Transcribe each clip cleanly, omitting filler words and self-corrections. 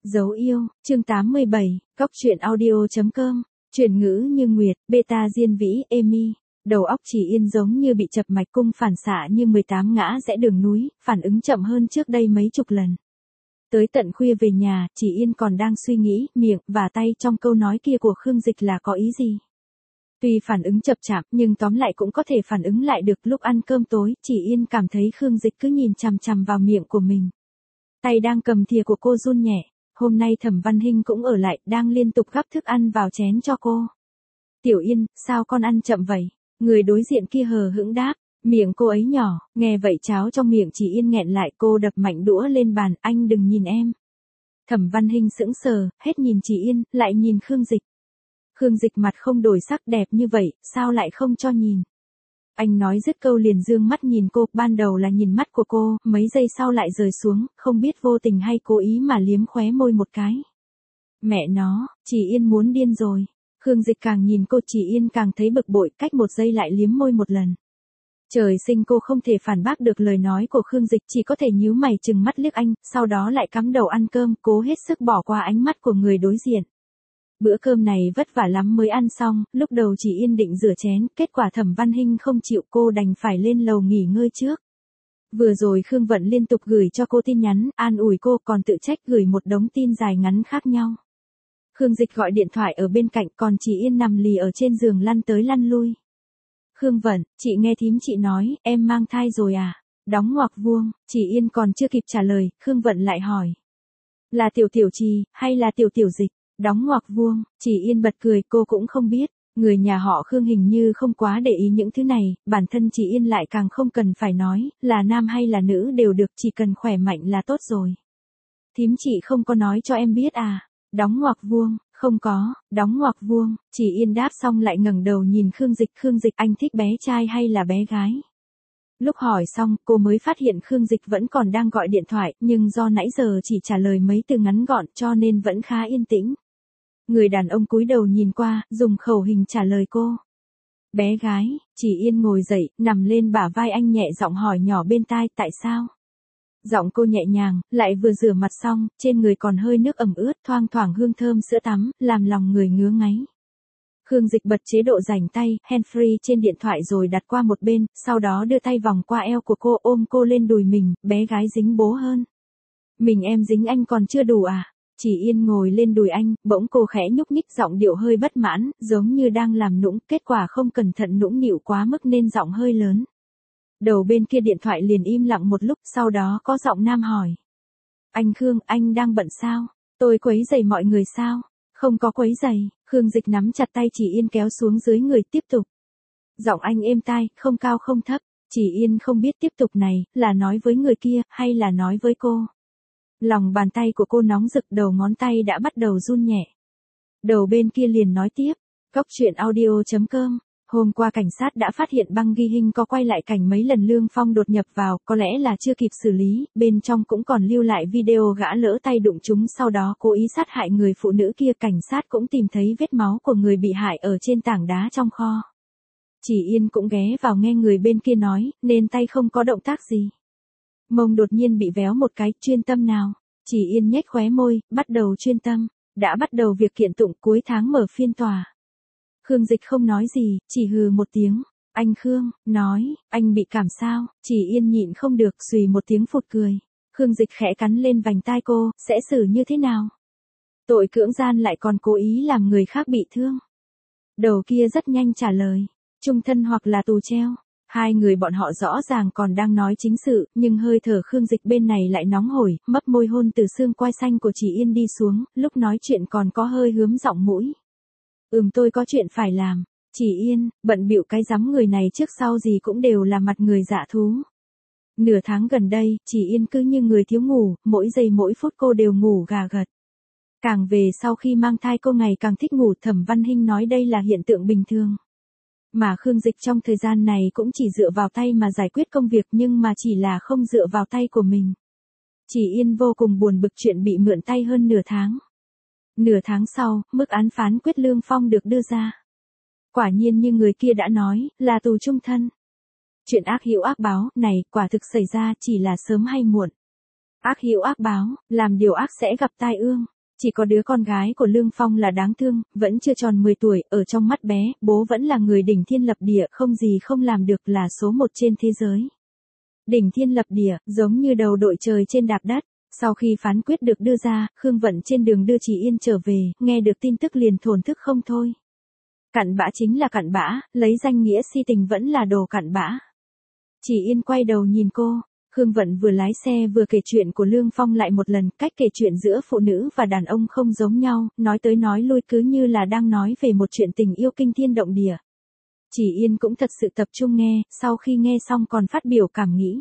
Dấu yêu, chương 87, Góc truyện audio.com, chuyển ngữ như nguyệt, beta diên vĩ, Amy. Đầu óc Chỉ Yên giống như bị chập mạch cung phản xạ như 18 ngã rẽ đường núi, phản ứng chậm hơn trước đây mấy chục lần. Tới tận khuya về nhà, Chỉ Yên còn đang suy nghĩ, miệng và tay trong câu nói kia của Khương Dịch là có ý gì. Tuy phản ứng chậm chạp, nhưng tóm lại cũng có thể phản ứng lại được. Lúc ăn cơm tối, Chỉ Yên cảm thấy Khương Dịch cứ nhìn chằm chằm vào miệng của mình. Tay đang cầm thìa của cô run nhẹ. Hôm nay Thẩm Văn Hinh cũng ở lại, đang liên tục gắp thức ăn vào chén cho cô. Tiểu Yên, sao con ăn chậm vậy? Người đối diện kia hờ hững đáp. Miệng cô ấy nhỏ, nghe vậy cháo trong miệng Chỉ Yên nghẹn lại, cô đập mạnh đũa lên bàn, anh đừng nhìn em. Thẩm Văn Hinh sững sờ, hết nhìn Chỉ Yên, lại nhìn Khương Dịch. Khương Dịch mặt không đổi sắc, đẹp như vậy, sao lại không cho nhìn? Anh nói dứt câu liền dương mắt nhìn cô, ban đầu là nhìn mắt của cô, mấy giây sau lại rời xuống, không biết vô tình hay cố ý mà liếm khóe môi một cái. Mẹ nó, Chỉ Yên muốn điên rồi. Khương Dịch càng nhìn cô, Chỉ Yên càng thấy bực bội, cách một giây lại liếm môi một lần. Trời sinh cô không thể phản bác được lời nói của Khương Dịch, chỉ có thể nhíu mày trừng mắt liếc anh, sau đó lại cắm đầu ăn cơm, cố hết sức bỏ qua ánh mắt của người đối diện. Bữa cơm này vất vả lắm mới ăn xong, lúc đầu Chỉ Yên định rửa chén, kết quả Thẩm Văn Hinh không chịu, cô đành phải lên lầu nghỉ ngơi trước. Vừa rồi Khương Vận liên tục gửi cho cô tin nhắn, an ủi cô, còn tự trách gửi một đống tin dài ngắn khác nhau. Khương Dịch gọi điện thoại ở bên cạnh, còn Chỉ Yên nằm lì ở trên giường lăn tới lăn lui. Khương Vận, chị nghe thím chị nói, em mang thai rồi à? Đóng ngoặc vuông, Chỉ Yên còn chưa kịp trả lời, Khương Vận lại hỏi. Là tiểu tiểu trì, hay là tiểu tiểu dịch? Đóng ngoặc vuông, Chỉ Yên bật cười, cô cũng không biết. Người nhà họ Khương hình như không quá để ý những thứ này, bản thân Chỉ Yên lại càng không cần phải nói, là nam hay là nữ đều được, chỉ cần khỏe mạnh là tốt rồi. Thím chị không có nói cho em biết à? Đóng ngoặc vuông, không có, đóng ngoặc vuông, Chỉ Yên đáp xong lại ngẩng đầu nhìn Khương Dịch, Khương Dịch, anh thích bé trai hay là bé gái? Lúc hỏi xong, cô mới phát hiện Khương Dịch vẫn còn đang gọi điện thoại, nhưng do nãy giờ chỉ trả lời mấy từ ngắn gọn cho nên vẫn khá yên tĩnh. Người đàn ông cúi đầu nhìn qua, dùng khẩu hình trả lời cô. Bé gái, Chỉ Yên ngồi dậy, nằm lên bả vai anh nhẹ giọng hỏi nhỏ bên tai, tại sao? Giọng cô nhẹ nhàng, lại vừa rửa mặt xong, trên người còn hơi nước ẩm ướt, thoang thoảng hương thơm sữa tắm, làm lòng người ngứa ngáy. Khương Dịch bật chế độ rảnh tay, handfree trên điện thoại rồi đặt qua một bên, sau đó đưa tay vòng qua eo của cô, ôm cô lên đùi mình, bé gái dính bố hơn. Mình em dính anh còn chưa đủ à? Chỉ Yên ngồi lên đùi anh, bỗng cô khẽ nhúc nhích, giọng điệu hơi bất mãn, giống như đang làm nũng, kết quả không cẩn thận nũng nịu quá mức nên giọng hơi lớn. Đầu bên kia điện thoại liền im lặng một lúc, sau đó có giọng nam hỏi. Anh Khương, anh đang bận sao? Tôi quấy rầy mọi người sao? Không có quấy rầy. Khương Dịch nắm chặt tay Chỉ Yên kéo xuống dưới người, tiếp tục. Giọng anh êm tai, không cao không thấp. Chỉ Yên không biết tiếp tục này, là nói với người kia, hay là nói với cô. Lòng bàn tay của cô nóng rực, đầu ngón tay đã bắt đầu run nhẹ. Đầu bên kia liền nói tiếp. Góc truyện audio.com. Hôm qua cảnh sát đã phát hiện băng ghi hình có quay lại cảnh mấy lần Lương Phong đột nhập vào, có lẽ là chưa kịp xử lý, bên trong cũng còn lưu lại video gã lỡ tay đụng chúng sau đó cố ý sát hại người phụ nữ kia. Cảnh sát cũng tìm thấy vết máu của người bị hại ở trên tảng đá trong kho. Chỉ Yên cũng ghé vào nghe người bên kia nói, nên tay không có động tác gì. Mông đột nhiên bị véo một cái, chuyên tâm nào. Chỉ Yên nhếch khóe môi, bắt đầu chuyên tâm. Đã bắt đầu việc kiện tụng, cuối tháng mở phiên tòa. Khương Dịch không nói gì, chỉ hừ một tiếng. Anh Khương, nói, anh bị cảm sao? Chỉ Yên nhịn không được, xùy một tiếng phụt cười. Khương Dịch khẽ cắn lên vành tai cô, sẽ xử như thế nào? Tội cưỡng gian lại còn cố ý làm người khác bị thương. Đầu kia rất nhanh trả lời, chung thân hoặc là tù treo. Hai người bọn họ rõ ràng còn đang nói chính sự, nhưng hơi thở Khương Dịch bên này lại nóng hổi, mấp môi hôn từ xương quai xanh của Chỉ Yên đi xuống, lúc nói chuyện còn có hơi hướm giọng mũi. Tôi có chuyện phải làm. Chỉ Yên, bận bịu cái rắm, người này trước sau gì cũng đều là mặt người dạ thú. Nửa tháng gần đây, Chỉ Yên cứ như người thiếu ngủ, mỗi giây mỗi phút cô đều ngủ gà gật. Càng về sau khi mang thai cô ngày càng thích ngủ, Thẩm Văn Hinh nói đây là hiện tượng bình thường. Mà Khương Dịch trong thời gian này cũng chỉ dựa vào tay mà giải quyết công việc, nhưng mà chỉ là không dựa vào tay của mình. Chỉ Yên vô cùng buồn bực chuyện bị mượn tay hơn nửa tháng. Nửa tháng sau, mức án phán quyết Lương Phong được đưa ra. Quả nhiên như người kia đã nói, là tù chung thân. Chuyện ác hữu ác báo này quả thực xảy ra, chỉ là sớm hay muộn. Ác hữu ác báo, làm điều ác sẽ gặp tai ương. Chỉ có đứa con gái của Lương Phong là đáng thương, vẫn chưa tròn 10 tuổi, ở trong mắt bé, bố vẫn là người đỉnh thiên lập địa, không gì không làm được, là số một trên thế giới. Đỉnh thiên lập địa, giống như đầu đội trời trên đạp đất. Sau khi phán quyết được đưa ra, Khương Vận trên đường đưa Chỉ Yên trở về, nghe được tin tức liền thổn thức không thôi. Cặn bã chính là cặn bã, lấy danh nghĩa si tình vẫn là đồ cặn bã. Chỉ Yên quay đầu nhìn cô, Khương Vận vừa lái xe vừa kể chuyện của Lương Phong lại một lần, cách kể chuyện giữa phụ nữ và đàn ông không giống nhau, nói tới nói lui cứ như là đang nói về một chuyện tình yêu kinh thiên động địa. Chỉ Yên cũng thật sự tập trung nghe, sau khi nghe xong còn phát biểu cảm nghĩ.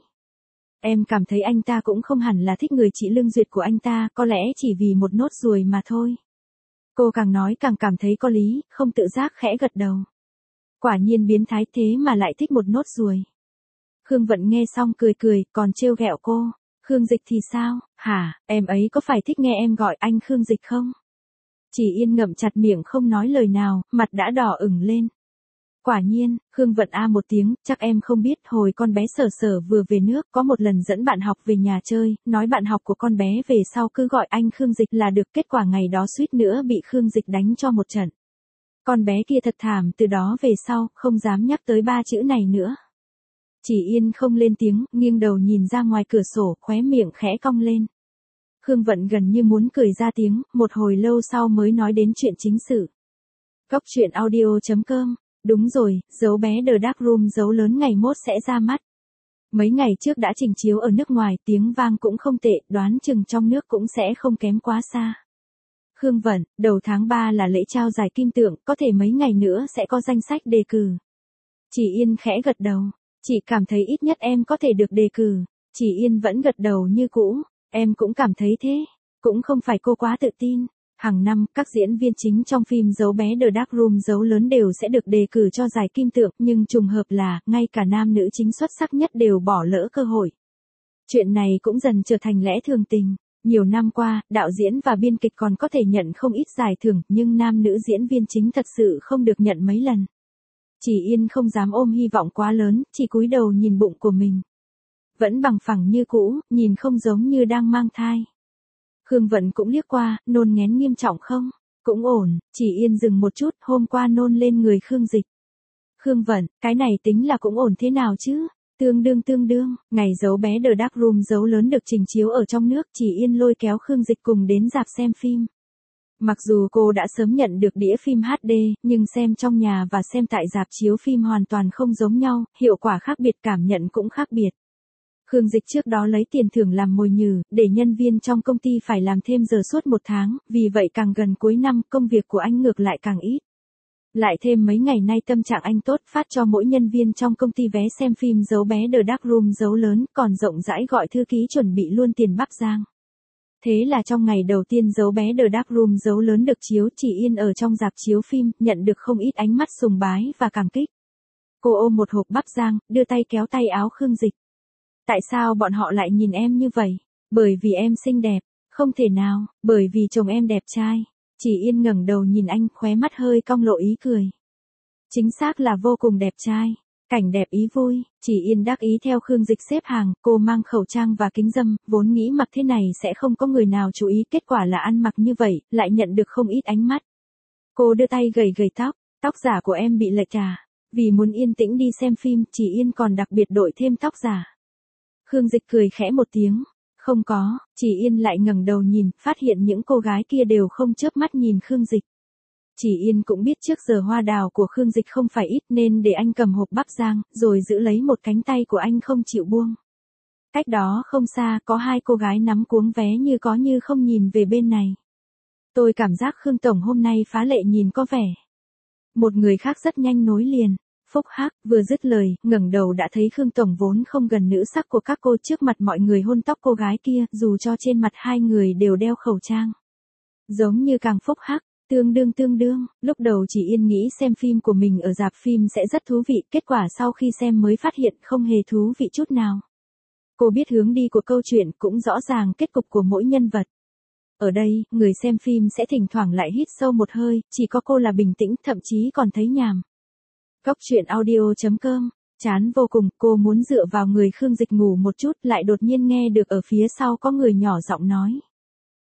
Em cảm thấy anh ta cũng không hẳn là thích người chị Lương Duyệt của anh ta, có lẽ chỉ vì một nốt ruồi mà thôi. Cô càng nói càng cảm thấy có lý, không tự giác khẽ gật đầu. Quả nhiên biến thái thế mà lại thích một nốt ruồi. Khương Vận nghe xong cười cười, còn trêu ghẹo cô. Khương Dịch thì sao, hả, em ấy có phải thích nghe em gọi anh Khương Dịch không? Chỉ Yên ngậm chặt miệng không nói lời nào, mặt đã đỏ ửng lên. Quả nhiên, Khương Vận a một tiếng, chắc em không biết, hồi con bé Sở Sở vừa về nước, có một lần dẫn bạn học về nhà chơi, nói bạn học của con bé về sau cứ gọi anh Khương Dịch là được, kết quả ngày đó suýt nữa bị Khương Dịch đánh cho một trận. Con bé kia thật thảm, từ đó về sau, không dám nhắc tới ba chữ này nữa. Chỉ Yên không lên tiếng, nghiêng đầu nhìn ra ngoài cửa sổ, khóe miệng khẽ cong lên. Khương Vận gần như muốn cười ra tiếng, một hồi lâu sau mới nói đến chuyện chính sự. Góc truyện audio.com. Đúng rồi, dấu bé The Dark Room dấu lớn ngày mốt sẽ ra mắt. Mấy ngày trước đã trình chiếu ở nước ngoài, tiếng vang cũng không tệ, đoán chừng trong nước cũng sẽ không kém quá xa. Khương Vận, đầu tháng 3 là lễ trao giải kim tượng, có thể mấy ngày nữa sẽ có danh sách đề cử. Chỉ Yên khẽ gật đầu, chị cảm thấy ít nhất em có thể được đề cử. Chỉ Yên vẫn gật đầu như cũ, em cũng cảm thấy thế, cũng không phải cô quá tự tin. Hàng năm, các diễn viên chính trong phim Dấu bé The Dark Room dấu lớn đều sẽ được đề cử cho giải kim tượng, nhưng trùng hợp là, ngay cả nam nữ chính xuất sắc nhất đều bỏ lỡ cơ hội. Chuyện này cũng dần trở thành lẽ thường tình. Nhiều năm qua, đạo diễn và biên kịch còn có thể nhận không ít giải thưởng, nhưng nam nữ diễn viên chính thật sự không được nhận mấy lần. Chỉ Yên không dám ôm hy vọng quá lớn, chỉ cúi đầu nhìn bụng của mình. Vẫn bằng phẳng như cũ, nhìn không giống như đang mang thai. Khương Vận cũng liếc qua, nôn nghén nghiêm trọng không? Cũng ổn, Chỉ Yên dừng một chút, hôm qua nôn lên người Khương Dịch. Khương Vận, cái này tính là cũng ổn thế nào chứ? Tương đương, ngày dấu bé The Dark Room dấu lớn được trình chiếu ở trong nước, Chỉ Yên lôi kéo Khương Dịch cùng đến rạp xem phim. Mặc dù cô đã sớm nhận được đĩa phim HD, nhưng xem trong nhà và xem tại rạp chiếu phim hoàn toàn không giống nhau, hiệu quả khác biệt, cảm nhận cũng khác biệt. Khương Dịch trước đó lấy tiền thưởng làm mồi nhử, để nhân viên trong công ty phải làm thêm giờ suốt một tháng, vì vậy càng gần cuối năm, công việc của anh ngược lại càng ít. Lại thêm mấy ngày nay tâm trạng anh tốt, phát cho mỗi nhân viên trong công ty vé xem phim Dấu bé The Dark Room dấu lớn, còn rộng rãi gọi thư ký chuẩn bị luôn tiền Bắc Giang. Thế là trong ngày đầu tiên Dấu bé The Dark Room dấu lớn được chiếu, Chỉ Yên ở trong rạp chiếu phim, nhận được không ít ánh mắt sùng bái và cảm kích. Cô ôm một hộp Bắc Giang, đưa tay kéo tay áo Khương Dịch. Tại sao bọn họ lại nhìn em như vậy? Bởi vì em xinh đẹp. Không thể nào, bởi vì chồng em đẹp trai. Chỉ Yên ngẩng đầu nhìn anh, khóe mắt hơi cong lộ ý cười. Chính xác là vô cùng đẹp trai. Cảnh đẹp ý vui. Chỉ Yên đắc ý theo Khương Dịch xếp hàng, cô mang khẩu trang và kính râm, vốn nghĩ mặc thế này sẽ không có người nào chú ý, kết quả là ăn mặc như vậy, lại nhận được không ít ánh mắt. Cô đưa tay gầy gầy tóc giả của em bị lệch à? Vì muốn yên tĩnh đi xem phim, Chỉ Yên còn đặc biệt đội thêm tóc giả. Khương Dịch cười khẽ một tiếng. Không có, Chỉ Yên lại ngẩng đầu nhìn, phát hiện những cô gái kia đều không chớp mắt nhìn Khương Dịch. Chỉ Yên cũng biết trước giờ hoa đào của Khương Dịch không phải ít nên để anh cầm hộp Bắc Giang, rồi giữ lấy một cánh tay của anh không chịu buông. Cách đó không xa, có hai cô gái nắm cuống vé như có như không nhìn về bên này. Tôi cảm giác Khương Tổng hôm nay phá lệ nhìn có vẻ. Một người khác rất nhanh nối liền. Phúc hắc, vừa dứt lời, ngẩng đầu đã thấy Khương Tổng vốn không gần nữ sắc của các cô trước mặt mọi người hôn tóc cô gái kia, dù cho trên mặt hai người đều đeo khẩu trang. Giống như càng phúc hắc, tương đương, lúc đầu Chỉ Yên nghĩ xem phim của mình ở rạp phim sẽ rất thú vị, kết quả sau khi xem mới phát hiện không hề thú vị chút nào. Cô biết hướng đi của câu chuyện, cũng rõ ràng kết cục của mỗi nhân vật. Ở đây, người xem phim sẽ thỉnh thoảng lại hít sâu một hơi, chỉ có cô là bình tĩnh, thậm chí còn thấy nhàm. Góc truyện audio.com, chán vô cùng, cô muốn dựa vào người Khương Dịch ngủ một chút, lại đột nhiên nghe được ở phía sau có người nhỏ giọng nói.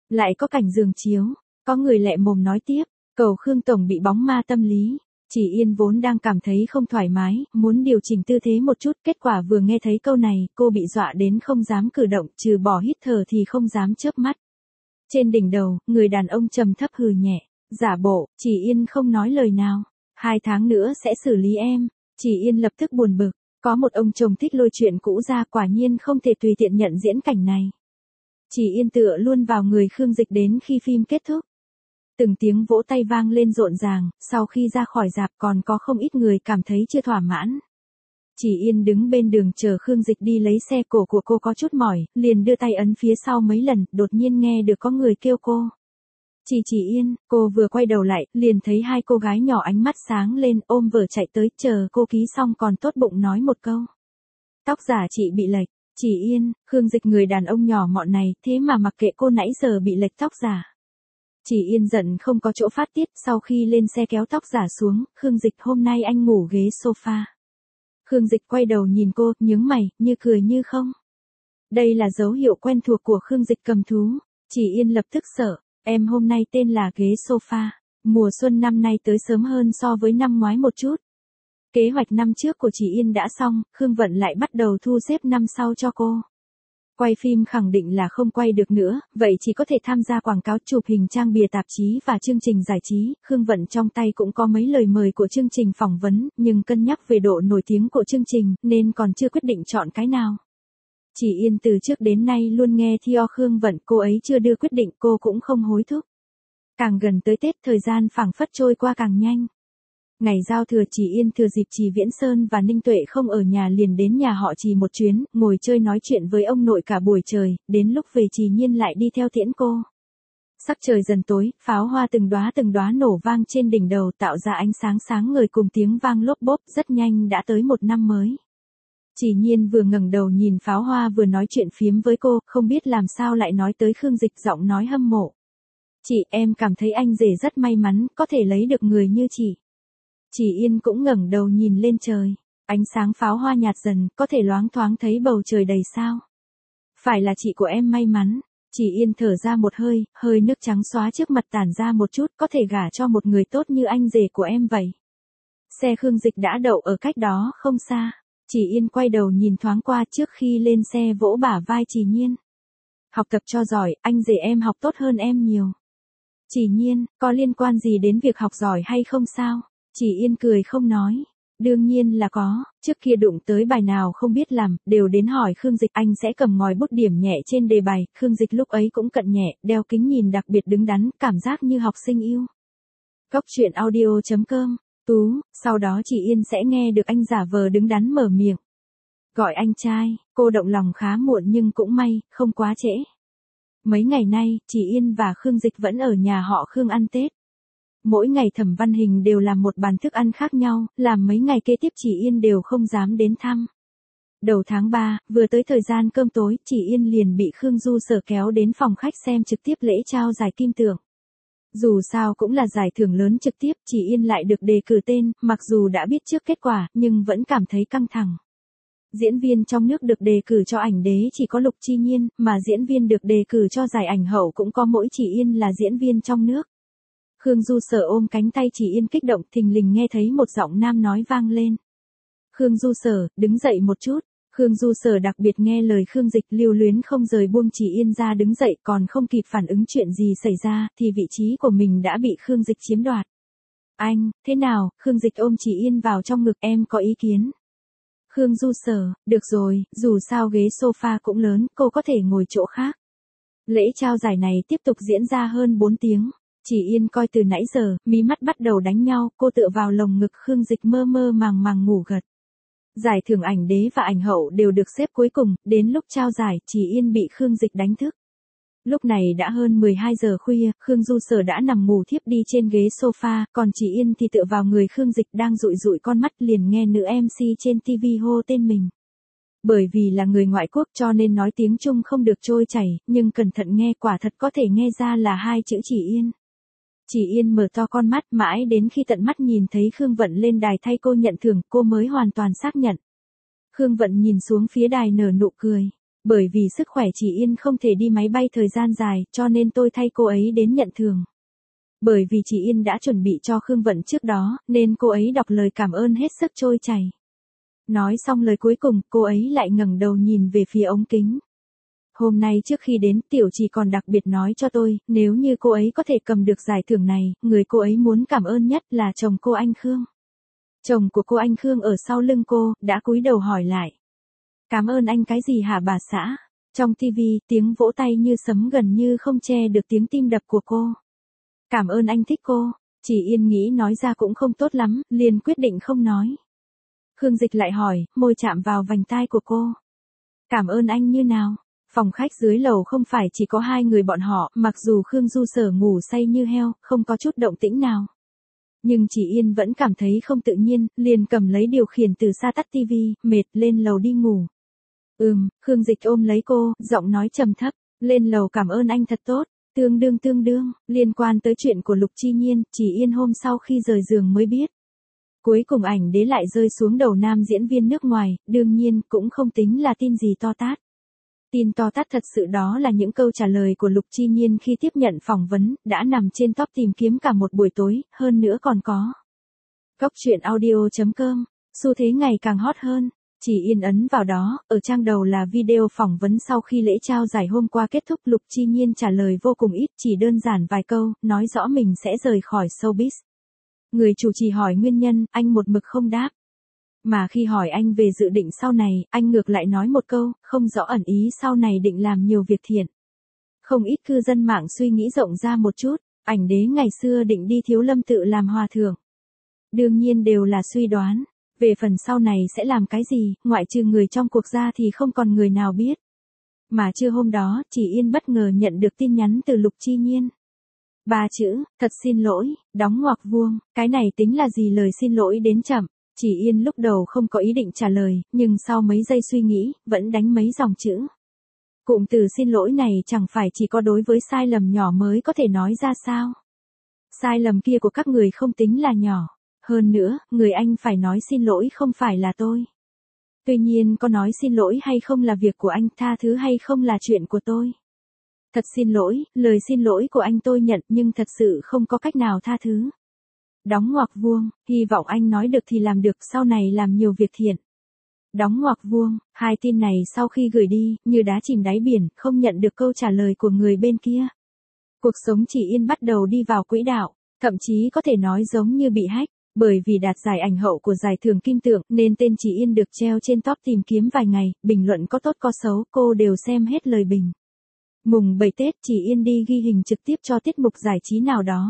Lại có cảnh giường chiếu, có người lẹ mồm nói tiếp, cầu Khương Tổng bị bóng ma tâm lý. Chỉ Yên vốn đang cảm thấy không thoải mái, muốn điều chỉnh tư thế một chút, kết quả vừa nghe thấy câu này, cô bị dọa đến không dám cử động, trừ bỏ hít thở thì không dám chớp mắt. Trên đỉnh đầu, người đàn ông trầm thấp hừ nhẹ, giả bộ, Chỉ Yên không nói lời nào. 2 tháng nữa sẽ xử lý em. Chỉ Yên lập tức buồn bực, có một ông chồng thích lôi chuyện cũ ra, quả nhiên không thể tùy tiện nhận diễn cảnh này. Chỉ Yên tựa luôn vào người Khương Dịch đến khi phim kết thúc. Từng tiếng vỗ tay vang lên rộn ràng, sau khi ra khỏi rạp còn có không ít người cảm thấy chưa thỏa mãn. Chỉ Yên đứng bên đường chờ Khương Dịch đi lấy xe, cổ của cô có chút mỏi, liền đưa tay ấn phía sau mấy lần, đột nhiên nghe được có người kêu cô. Chỉ Yên, cô vừa quay đầu lại, liền thấy 2 cô gái nhỏ ánh mắt sáng lên, ôm vở chạy tới, chờ cô ký xong còn tốt bụng nói một câu. Tóc giả chị bị lệch. Chỉ Yên, Khương Dịch người đàn ông nhỏ mọn này, thế mà mặc kệ cô nãy giờ bị lệch tóc giả. Chỉ Yên giận không có chỗ phát tiết, sau khi lên xe kéo tóc giả xuống, Khương Dịch hôm nay anh ngủ ghế sofa. Khương Dịch quay đầu nhìn cô, nhướng mày, như cười như không. Đây là dấu hiệu quen thuộc của Khương Dịch cầm thú. Chỉ Yên lập tức sợ, em hôm nay tên là ghế sofa. Mùa xuân năm nay tới sớm hơn so với năm ngoái một chút. Kế hoạch năm trước của Chỉ Yên đã xong, Khương Vận lại bắt đầu thu xếp năm sau cho cô. Quay phim khẳng định là không quay được nữa, vậy chỉ có thể tham gia quảng cáo, chụp hình trang bìa tạp chí và chương trình giải trí. Khương Vận trong tay cũng có mấy lời mời của chương trình phỏng vấn, nhưng cân nhắc về độ nổi tiếng của chương trình, nên còn chưa quyết định chọn cái nào. Chỉ Yên từ trước đến nay luôn nghe theo Khương Vận, cô ấy chưa đưa quyết định, cô cũng không hối thúc. Càng gần tới Tết, thời gian phảng phất trôi qua càng nhanh. Ngày giao thừa, Chỉ Yên thừa dịp Trì Viễn Sơn và Ninh Tuệ không ở nhà liền đến nhà họ Trì một chuyến, ngồi chơi nói chuyện với ông nội cả buổi trời, đến lúc về Trì Nhiên lại đi theo tiễn cô. Sắc trời dần tối, pháo hoa từng đóa nổ vang trên đỉnh đầu, tạo ra ánh sáng sáng ngời cùng tiếng vang lốp bốp, rất nhanh đã tới một năm mới. Trì Nhiên vừa ngẩng đầu nhìn pháo hoa vừa nói chuyện phiếm với cô, không biết làm sao lại nói tới Khương Dịch, giọng nói hâm mộ. Chị, em cảm thấy anh rể rất may mắn, có thể lấy được người như chị. Chỉ Yên cũng ngẩng đầu nhìn lên trời, ánh sáng pháo hoa nhạt dần, có thể loáng thoáng thấy bầu trời đầy sao. Phải là chị của em may mắn. Chỉ Yên thở ra một hơi, hơi nước trắng xóa trước mặt tản ra một chút, có thể gả cho một người tốt như anh rể của em vậy. Xe Khương Dịch đã đậu ở cách đó không xa. Chỉ Yên quay đầu nhìn thoáng qua trước khi lên xe, vỗ bả vai Chỉ Nhiên. Học tập cho giỏi, anh rể em học tốt hơn em nhiều. Chỉ Nhiên, có liên quan gì đến việc học giỏi hay không sao? Chỉ Yên cười không nói. Đương nhiên là có, trước kia đụng tới bài nào không biết làm, đều đến hỏi Khương Dịch, anh sẽ cầm ngòi bút điểm nhẹ trên đề bài. Khương Dịch lúc ấy cũng cận nhẹ, đeo kính nhìn đặc biệt đứng đắn, cảm giác như học sinh yêu. Góc truyện audio.com, Tú, sau đó Chỉ Yên sẽ nghe được anh giả vờ đứng đắn mở miệng. Gọi anh trai, cô động lòng khá muộn nhưng cũng may, không quá trễ. Mấy ngày nay, Chỉ Yên và Khương Dịch vẫn ở nhà họ Khương ăn Tết. Mỗi ngày Thẩm Văn Hình đều làm một bàn thức ăn khác nhau, làm mấy ngày kế tiếp Chỉ Yên đều không dám đến thăm. Đầu tháng 3, vừa tới thời gian cơm tối, Chỉ Yên liền bị Khương Du Sở kéo đến phòng khách xem trực tiếp lễ trao giải kim tượng. Dù sao cũng là giải thưởng lớn trực tiếp, Chỉ Yên lại được đề cử tên, mặc dù đã biết trước kết quả, nhưng vẫn cảm thấy căng thẳng. Diễn viên trong nước được đề cử cho ảnh đế chỉ có Lục Chi Nhiên, mà diễn viên được đề cử cho giải ảnh hậu cũng có mỗi Chỉ Yên là diễn viên trong nước. Khương Du Sở ôm cánh tay Chỉ Yên kích động, thình lình nghe thấy một giọng nam nói vang lên. Khương Du Sở, đứng dậy một chút. Khương Du Sở đặc biệt nghe lời Khương Dịch, lưu luyến không rời buông Chỉ Yên ra đứng dậy, còn không kịp phản ứng chuyện gì xảy ra, thì vị trí của mình đã bị Khương Dịch chiếm đoạt. Anh, thế nào? Khương Dịch ôm Chỉ Yên vào trong ngực, em có ý kiến. Khương Du Sở, được rồi, dù sao ghế sofa cũng lớn, cô có thể ngồi chỗ khác. Lễ trao giải này tiếp tục diễn ra hơn 4 tiếng. Chỉ Yên coi từ nãy giờ, mí mắt bắt đầu đánh nhau, cô tựa vào lồng ngực Khương Dịch mơ mơ màng màng ngủ gật. Giải thưởng ảnh đế và ảnh hậu đều được xếp cuối cùng, đến lúc trao giải, Chỉ Yên bị Khương Dịch đánh thức. Lúc này đã hơn 12 giờ khuya, Khương Du Sở đã nằm ngủ thiếp đi trên ghế sofa, còn Chỉ Yên thì tựa vào người Khương Dịch đang dụi dụi con mắt, liền nghe nữ MC trên TV hô tên mình. Bởi vì là người ngoại quốc cho nên nói tiếng Trung không được trôi chảy, nhưng cẩn thận nghe quả thật có thể nghe ra là 2 chữ Chỉ Yên. Chỉ Yên mở to con mắt, mãi đến khi tận mắt nhìn thấy Khương Vận lên đài thay cô nhận thưởng, cô mới hoàn toàn xác nhận. Khương Vận nhìn xuống phía đài nở nụ cười. Bởi vì sức khỏe chị Yên không thể đi máy bay thời gian dài, cho nên tôi thay cô ấy đến nhận thưởng. Bởi vì chị Yên đã chuẩn bị cho Khương Vận trước đó, nên cô ấy đọc lời cảm ơn hết sức trôi chảy. Nói xong lời cuối cùng, cô ấy lại ngẩng đầu nhìn về phía ống kính. Hôm nay trước khi đến, Tiểu Trì còn đặc biệt nói cho tôi, nếu như cô ấy có thể cầm được giải thưởng này, người cô ấy muốn cảm ơn nhất là chồng cô anh Khương. Chồng của cô anh Khương ở sau lưng cô, đã cúi đầu hỏi lại. Cảm ơn anh cái gì hả bà xã? Trong TV, tiếng vỗ tay như sấm gần như không che được tiếng tim đập của cô. Cảm ơn anh thích cô. Chị Yên nghĩ nói ra cũng không tốt lắm, liền quyết định không nói. Khương Dịch lại hỏi, môi chạm vào vành tai của cô. Cảm ơn anh như nào? Phòng khách dưới lầu không phải chỉ có hai người bọn họ, mặc dù Khương Du Sở ngủ say như heo, không có chút động tĩnh nào. Nhưng chị Yên vẫn cảm thấy không tự nhiên, liền cầm lấy điều khiển từ xa tắt tivi, mệt, lên lầu đi ngủ. Khương Dịch ôm lấy cô, giọng nói trầm thấp, lên lầu cảm ơn anh thật tốt. Tương đương, liên quan tới chuyện của Lục Chi Nhiên, chị Yên hôm sau khi rời giường mới biết. Cuối cùng ảnh đế lại rơi xuống đầu nam diễn viên nước ngoài, đương nhiên cũng không tính là tin gì to tát. Tin to tát thật sự đó là những câu trả lời của Lục Chi Nhiên khi tiếp nhận phỏng vấn, đã nằm trên top tìm kiếm cả một buổi tối, hơn nữa còn có. Góc truyện audio.com, xu thế ngày càng hot hơn. Chỉ Yên ấn vào đó, ở trang đầu là video phỏng vấn sau khi lễ trao giải hôm qua kết thúc. Lục Chi Nhiên trả lời vô cùng ít, chỉ đơn giản vài câu, nói rõ mình sẽ rời khỏi showbiz. Người chủ trì hỏi nguyên nhân, anh một mực không đáp. Mà khi hỏi anh về dự định sau này, anh ngược lại nói một câu, không rõ ẩn ý sau này định làm nhiều việc thiện. Không ít cư dân mạng suy nghĩ rộng ra một chút, ảnh đế ngày xưa định đi Thiếu Lâm tự làm hòa thượng. Đương nhiên đều là suy đoán. Về phần sau này sẽ làm cái gì, ngoại trừ người trong cuộc ra thì không còn người nào biết. Mà trưa hôm đó, Chỉ Yên bất ngờ nhận được tin nhắn từ Lục Chi Nhiên. 3 chữ, thật xin lỗi, đóng ngoặc vuông, cái này tính là gì lời xin lỗi đến chậm. Chỉ Yên lúc đầu không có ý định trả lời, nhưng sau mấy giây suy nghĩ, vẫn đánh mấy dòng chữ. Cụm từ xin lỗi này chẳng phải chỉ có đối với sai lầm nhỏ mới có thể nói ra sao. Sai lầm kia của các người không tính là nhỏ. Hơn nữa, người anh phải nói xin lỗi không phải là tôi. Tuy nhiên có nói xin lỗi hay không là việc của anh, tha thứ hay không là chuyện của tôi. Thật xin lỗi, lời xin lỗi của anh tôi nhận nhưng thật sự không có cách nào tha thứ. Đóng ngoặc vuông, hy vọng anh nói được thì làm được, sau này làm nhiều việc thiện. Đóng ngoặc vuông, hai tin này sau khi gửi đi, như đá chìm đáy biển, không nhận được câu trả lời của người bên kia. Cuộc sống Chỉ Yên bắt đầu đi vào quỹ đạo, thậm chí có thể nói giống như bị hack. Bởi vì đạt giải ảnh hậu của giải thưởng Kim Tượng, nên tên Chỉ Yên được treo trên top tìm kiếm vài ngày, bình luận có tốt có xấu, cô đều xem hết lời bình. Mùng 7 Tết, Chỉ Yên đi ghi hình trực tiếp cho tiết mục giải trí nào đó.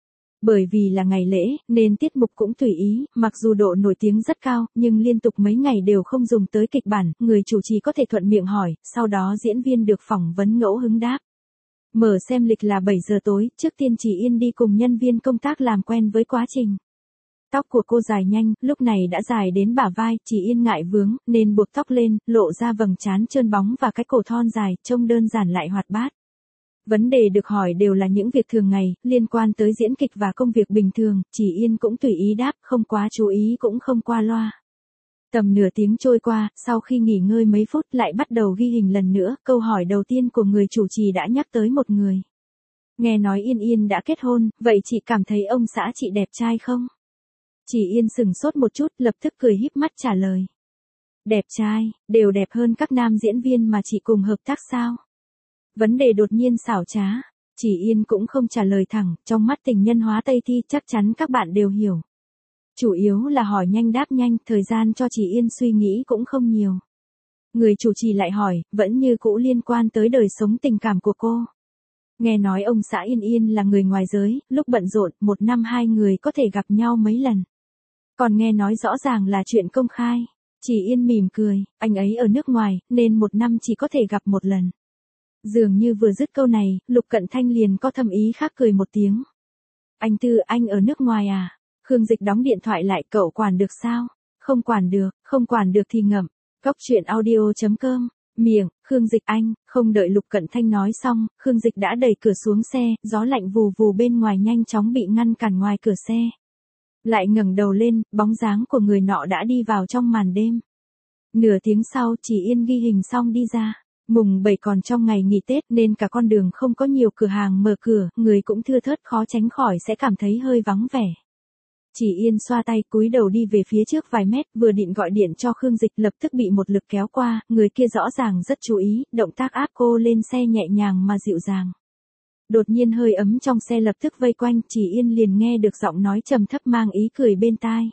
Bởi vì là ngày lễ, nên tiết mục cũng tùy ý, mặc dù độ nổi tiếng rất cao, nhưng liên tục mấy ngày đều không dùng tới kịch bản, người chủ trì có thể thuận miệng hỏi, sau đó diễn viên được phỏng vấn ngẫu hứng đáp. Mở xem lịch là 7 giờ tối, trước tiên Chỉ Yên đi cùng nhân viên công tác làm quen với quá trình. Tóc của cô dài nhanh, lúc này đã dài đến bả vai, Chỉ Yên ngại vướng, nên buộc tóc lên, lộ ra vầng trán trơn bóng và cái cổ thon dài, trông đơn giản lại hoạt bát. Vấn đề được hỏi đều là những việc thường ngày, liên quan tới diễn kịch và công việc bình thường, Chỉ Yên cũng tùy ý đáp, không quá chú ý cũng không qua loa. Tầm nửa tiếng trôi qua, sau khi nghỉ ngơi mấy phút lại bắt đầu ghi hình lần nữa, câu hỏi đầu tiên của người chủ trì đã nhắc tới một người. Nghe nói Yên Yên đã kết hôn, vậy chị cảm thấy ông xã chị đẹp trai không? Chỉ Yên sừng sốt một chút, lập tức cười híp mắt trả lời. Đẹp trai, đều đẹp hơn các nam diễn viên mà chị cùng hợp tác sao? Vấn đề đột nhiên xảo trá. Chỉ Yên cũng không trả lời thẳng, trong mắt tình nhân hóa Tây Thi chắc chắn các bạn đều hiểu. Chủ yếu là hỏi nhanh đáp nhanh, thời gian cho Chỉ Yên suy nghĩ cũng không nhiều. Người chủ trì lại hỏi, vẫn như cũ liên quan tới đời sống tình cảm của cô. Nghe nói ông xã Yên Yên là người ngoài giới, lúc bận rộn, một năm hai người có thể gặp nhau mấy lần. Còn nghe nói rõ ràng là chuyện công khai. Chỉ Yên mỉm cười, anh ấy ở nước ngoài, nên một năm chỉ có thể gặp một lần. Dường như vừa dứt câu này, Lục Cận Thanh liền có thâm ý khác cười một tiếng. Anh Tư, anh ở nước ngoài à? Khương Dịch đóng điện thoại lại, cậu quản được sao? Không quản được thì ngậm. Góc truyện audio.com. Miệng, Khương Dịch anh, không đợi Lục Cận Thanh nói xong, Khương Dịch đã đẩy cửa xuống xe, gió lạnh vù vù bên ngoài nhanh chóng bị ngăn cản ngoài cửa xe. Lại ngẩng đầu lên, bóng dáng của người nọ đã đi vào trong màn đêm. Nửa tiếng sau, Chỉ Yên ghi hình xong đi ra. Mùng 7 còn trong ngày nghỉ Tết nên cả con đường không có nhiều cửa hàng mở cửa, người cũng thưa thớt, khó tránh khỏi sẽ cảm thấy hơi vắng vẻ. Chỉ Yên xoa tay cúi đầu đi về phía trước vài mét, vừa định gọi điện cho Khương Dịch lập tức bị một lực kéo qua, người kia rõ ràng rất chú ý, động tác áp cô lên xe nhẹ nhàng mà dịu dàng. Đột nhiên hơi ấm trong xe lập tức vây quanh, Chỉ Yên liền nghe được giọng nói trầm thấp mang ý cười bên tai.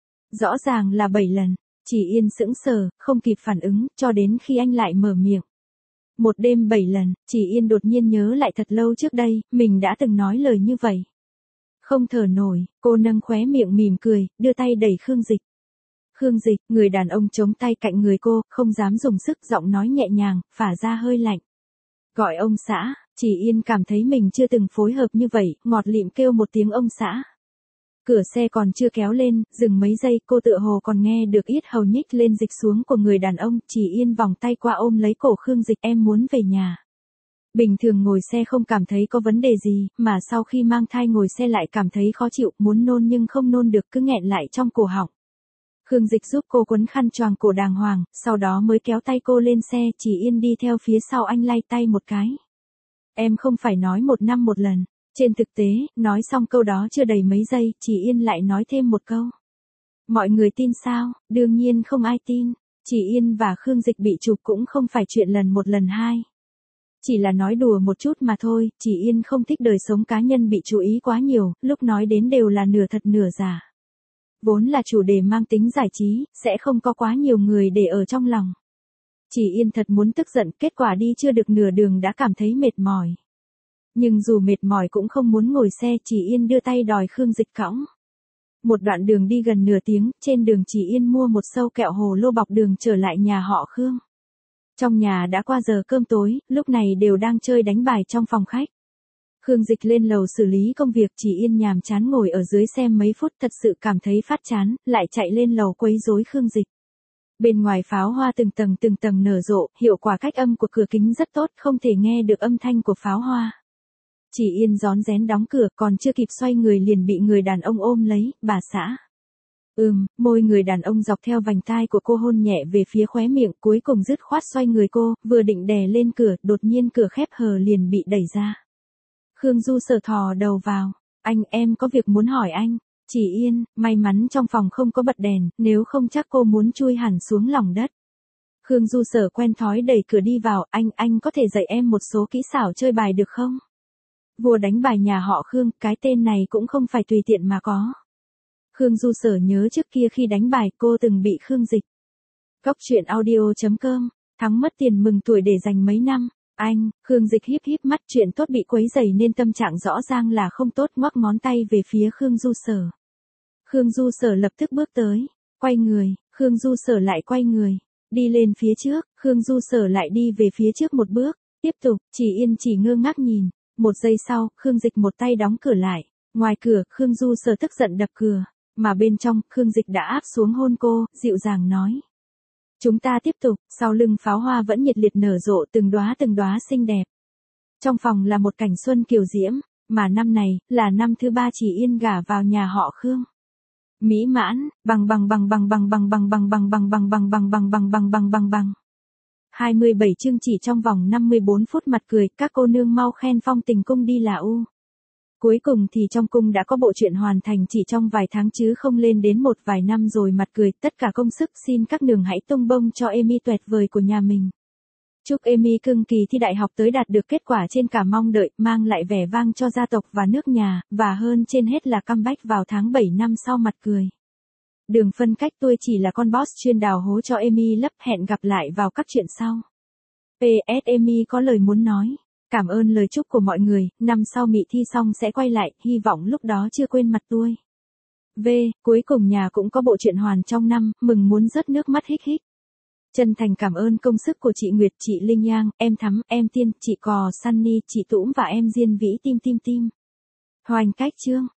Rõ ràng là 7 lần, Chỉ Yên sững sờ, không kịp phản ứng, cho đến khi anh lại mở miệng. Một đêm 7 lần, Chỉ Yên đột nhiên nhớ lại thật lâu trước đây, mình đã từng nói lời như vậy. Không thở nổi, cô nâng khóe miệng mỉm cười, đưa tay đẩy Khương Dịch. Khương Dịch, người đàn ông chống tay cạnh người cô, không dám dùng sức, giọng nói nhẹ nhàng, phả ra hơi lạnh. Gọi ông xã, Chỉ Yên cảm thấy mình chưa từng phối hợp như vậy, ngọt lịm kêu một tiếng ông xã. Cửa xe còn chưa kéo lên, dừng mấy giây, cô tựa hồ còn nghe được yết hầu nhích lên dịch xuống của người đàn ông, Chỉ Yên vòng tay qua ôm lấy cổ Khương Dịch, em muốn về nhà. Bình thường ngồi xe không cảm thấy có vấn đề gì, mà sau khi mang thai ngồi xe lại cảm thấy khó chịu, muốn nôn nhưng không nôn được, cứ nghẹn lại trong cổ họng. Khương Dịch giúp cô quấn khăn choàng cổ đàng hoàng, sau đó mới kéo tay cô lên xe, Chỉ Yên đi theo phía sau anh lay tay một cái. Em không phải nói 1 năm 1 lần. Trên thực tế, nói xong câu đó chưa đầy mấy giây, Chỉ Yên lại nói thêm một câu. Mọi người tin sao? Đương nhiên không ai tin. Chỉ Yên và Khương Dịch bị chụp cũng không phải chuyện lần 1 lần 2. Chỉ là nói đùa một chút mà thôi, Chỉ Yên không thích đời sống cá nhân bị chú ý quá nhiều, lúc nói đến đều là nửa thật nửa giả. Vốn là chủ đề mang tính giải trí, sẽ không có quá nhiều người để ở trong lòng. Chỉ Yên thật muốn tức giận, kết quả đi chưa được nửa đường đã cảm thấy mệt mỏi. Nhưng dù mệt mỏi cũng không muốn ngồi xe, Chỉ Yên đưa tay đòi Khương Dịch cõng. Một đoạn đường đi gần nửa tiếng, trên đường Chỉ Yên mua một sâu kẹo hồ lô bọc đường trở lại nhà họ Khương. Trong nhà đã qua giờ cơm tối, lúc này đều đang chơi đánh bài trong phòng khách. Khương Dịch lên lầu xử lý công việc, Chỉ Yên nhàm chán ngồi ở dưới xem mấy phút, thật sự cảm thấy phát chán, lại chạy lên lầu quấy rối Khương Dịch. Bên ngoài pháo hoa từng tầng nở rộ, hiệu quả cách âm của cửa kính rất tốt, không thể nghe được âm thanh của pháo hoa. Chỉ Yên rón rén đóng cửa, còn chưa kịp xoay người liền bị người đàn ông ôm lấy, bà xã. Môi người đàn ông dọc theo vành tai của cô hôn nhẹ về phía khóe miệng, cuối cùng dứt khoát xoay người cô, vừa định đè lên cửa, đột nhiên cửa khép hờ liền bị đẩy ra. Khương Du Sở thò đầu vào, em có việc muốn hỏi anh. Chỉ Yên, may mắn trong phòng không có bật đèn, nếu không chắc cô muốn chui hẳn xuống lòng đất. Khương Du Sở quen thói đẩy cửa đi vào, anh có thể dạy em một số kỹ xảo chơi bài được không? Vua đánh bài nhà họ Khương, cái tên này cũng không phải tùy tiện mà có. Khương Du Sở nhớ trước kia khi đánh bài cô từng bị Khương Dịch. Góc truyện audio.com, thắng mất tiền mừng tuổi để dành mấy năm. Khương Dịch híp mắt, chuyện tốt bị quấy rầy nên tâm trạng rõ ràng là không tốt, ngoắc ngón tay về phía Khương Du Sở. Khương Du Sở lập tức bước tới, quay người, Khương Du Sở lại quay người, đi lên phía trước, Khương Du Sở lại đi về phía trước một bước, tiếp tục, Chỉ Yên chỉ ngơ ngác nhìn. Một giây sau, Khương Dịch một tay đóng cửa lại, ngoài cửa, Khương Du Sở tức giận đập cửa, mà bên trong, Khương Dịch đã áp xuống hôn cô, dịu dàng nói. Chúng ta tiếp tục, sau lưng pháo hoa vẫn nhiệt liệt nở rộ từng đóa xinh đẹp. Trong phòng là một cảnh xuân kiều diễm, mà năm này, là năm thứ 3 Chỉ Yên gả vào nhà họ Khương. Mỹ mãn, bằng. 27 chương chỉ trong vòng 54 phút mặt cười, các cô nương mau khen phong tình cung đi là u. Cuối cùng thì trong cung đã có bộ truyện hoàn thành chỉ trong vài tháng chứ không lên đến một vài năm rồi, mặt cười, tất cả công sức xin các nương hãy tung bông cho Amy tuyệt vời của nhà mình. Chúc Amy cưng kỳ thi đại học tới đạt được kết quả trên cả mong đợi, mang lại vẻ vang cho gia tộc và nước nhà, và hơn trên hết là comeback vào tháng 7 năm sau, mặt cười. Đường phân cách, tôi chỉ là con boss chuyên đào hố cho Amy lấp, hẹn gặp lại vào các chuyện sau. PS Amy có lời muốn nói. Cảm ơn lời chúc của mọi người, năm sau Mị thi xong sẽ quay lại, hy vọng lúc đó chưa quên mặt tôi. Cuối cùng nhà cũng có bộ truyện hoàn trong năm, mừng muốn rớt nước mắt hích hích. Chân thành cảm ơn công sức của chị Nguyệt, chị Linh Yang, em Thắm, em Tiên, chị Cò, Sunny, chị Tũm và em Diên Vĩ tim. Hoành cách chương.